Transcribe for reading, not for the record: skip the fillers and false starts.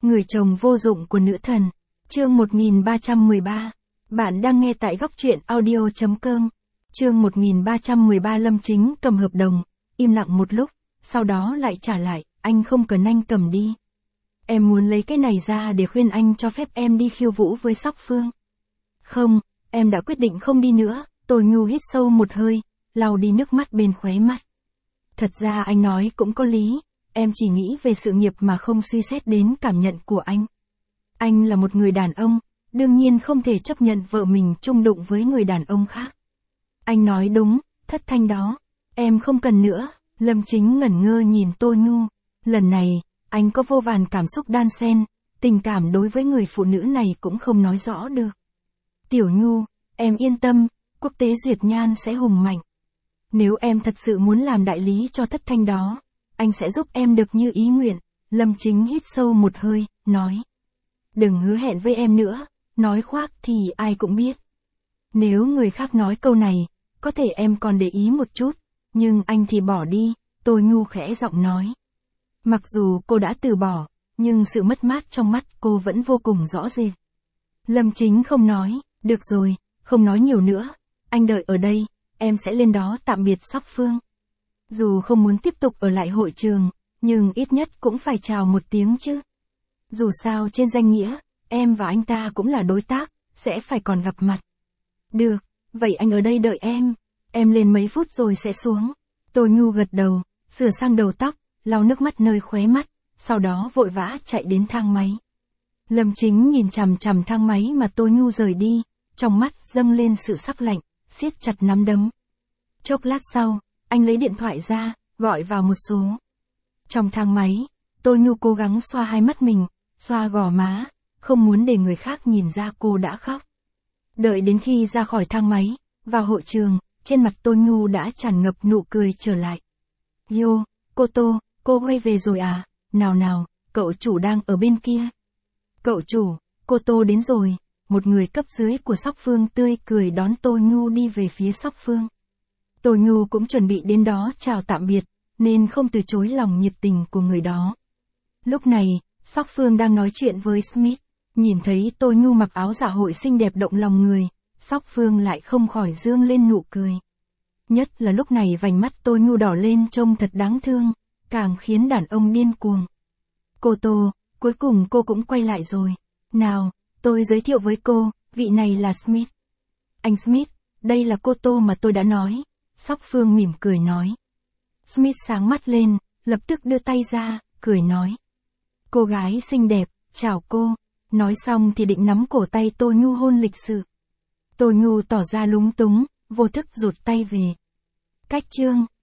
Người chồng vô dụng của nữ thần. Chương 1313. Bạn đang nghe tại góc truyện audio.com. Chương 1313. Lâm Chính cầm hợp đồng, im lặng một lúc, sau đó lại trả lại, anh không cần anh cầm đi. Em muốn lấy cái này ra để khuyên anh cho phép em đi khiêu vũ với Sóc Phương. Không, em đã quyết định không đi nữa. Tô Nhu hít sâu một hơi, lau đi nước mắt bên khóe mắt. Thật ra anh nói cũng có lý, em chỉ nghĩ về sự nghiệp mà không suy xét đến cảm nhận của anh. Anh là một người đàn ông, đương nhiên không thể chấp nhận vợ mình chung đụng với người đàn ông khác. Anh nói đúng, Thất Thanh đó, em không cần nữa. Lâm Chính ngẩn ngơ nhìn Tô Nhu, lần này, anh có vô vàn cảm xúc đan xen, tình cảm đối với người phụ nữ này cũng không nói rõ được. Tiểu Nhu, em yên tâm, quốc tế duyệt nhan sẽ hùng mạnh. Nếu em thật sự muốn làm đại lý cho Thất Thanh đó, anh sẽ giúp em được như ý nguyện. Lâm Chính hít sâu một hơi, nói. Đừng hứa hẹn với em nữa, nói khoác thì ai cũng biết. Nếu người khác nói câu này, có thể em còn để ý một chút, nhưng anh thì bỏ đi, Tô Nhu khẽ giọng nói. Mặc dù cô đã từ bỏ, nhưng sự mất mát trong mắt cô vẫn vô cùng rõ rệt. Lâm Chính không nói, được rồi, không nói nhiều nữa, anh đợi ở đây, em sẽ lên đó tạm biệt Sóc Phương. Dù không muốn tiếp tục ở lại hội trường, nhưng ít nhất cũng phải chào một tiếng chứ. Dù sao trên danh nghĩa, em và anh ta cũng là đối tác, sẽ phải còn gặp mặt. Được, vậy anh ở đây đợi em lên mấy phút rồi sẽ xuống. Tô Nhu gật đầu, sửa sang đầu tóc, lau nước mắt nơi khóe mắt, sau đó vội vã chạy đến thang máy. Lâm Chính nhìn chằm chằm thang máy mà Tô Nhu rời đi, trong mắt dâng lên sự sắc lạnh, siết chặt nắm đấm. Chốc lát sau, anh lấy điện thoại ra, gọi vào một số. Trong thang máy, Tô Nhu cố gắng xoa hai mắt mình, xoa gò má, không muốn để người khác nhìn ra cô đã khóc. Đợi đến khi ra khỏi thang máy, vào hội trường, trên mặt Tô Nhu đã tràn ngập nụ cười trở lại. Yo, cô Tô, cô quay về rồi à? Nào, cậu chủ đang ở bên kia. Cậu chủ, cô Tô đến rồi. Một người cấp dưới của Sóc Phương tươi cười đón Tô Nhu đi về phía Sóc Phương. Tô Nhu cũng chuẩn bị đến đó chào tạm biệt, nên không từ chối lòng nhiệt tình của người đó. Lúc này, Sóc Phương đang nói chuyện với Smith, nhìn thấy Tô Nhu mặc áo dạ hội xinh đẹp động lòng người, Sóc Phương lại không khỏi dương lên nụ cười. Nhất là lúc này vành mắt Tô Nhu đỏ lên trông thật đáng thương, càng khiến đàn ông điên cuồng. Cô Tô, cuối cùng cô cũng quay lại rồi. Nào, tôi giới thiệu với cô, vị này là Smith. Anh Smith, đây là cô Tô mà tôi đã nói. Sóc Phương mỉm cười nói. Smith sáng mắt lên, lập tức đưa tay ra, cười nói. Cô gái xinh đẹp, chào cô. Nói xong thì định nắm cổ tay Tô Nhu hôn lịch sự. Tô Nhu tỏ ra lúng túng, vô thức rụt tay về. Cách chương.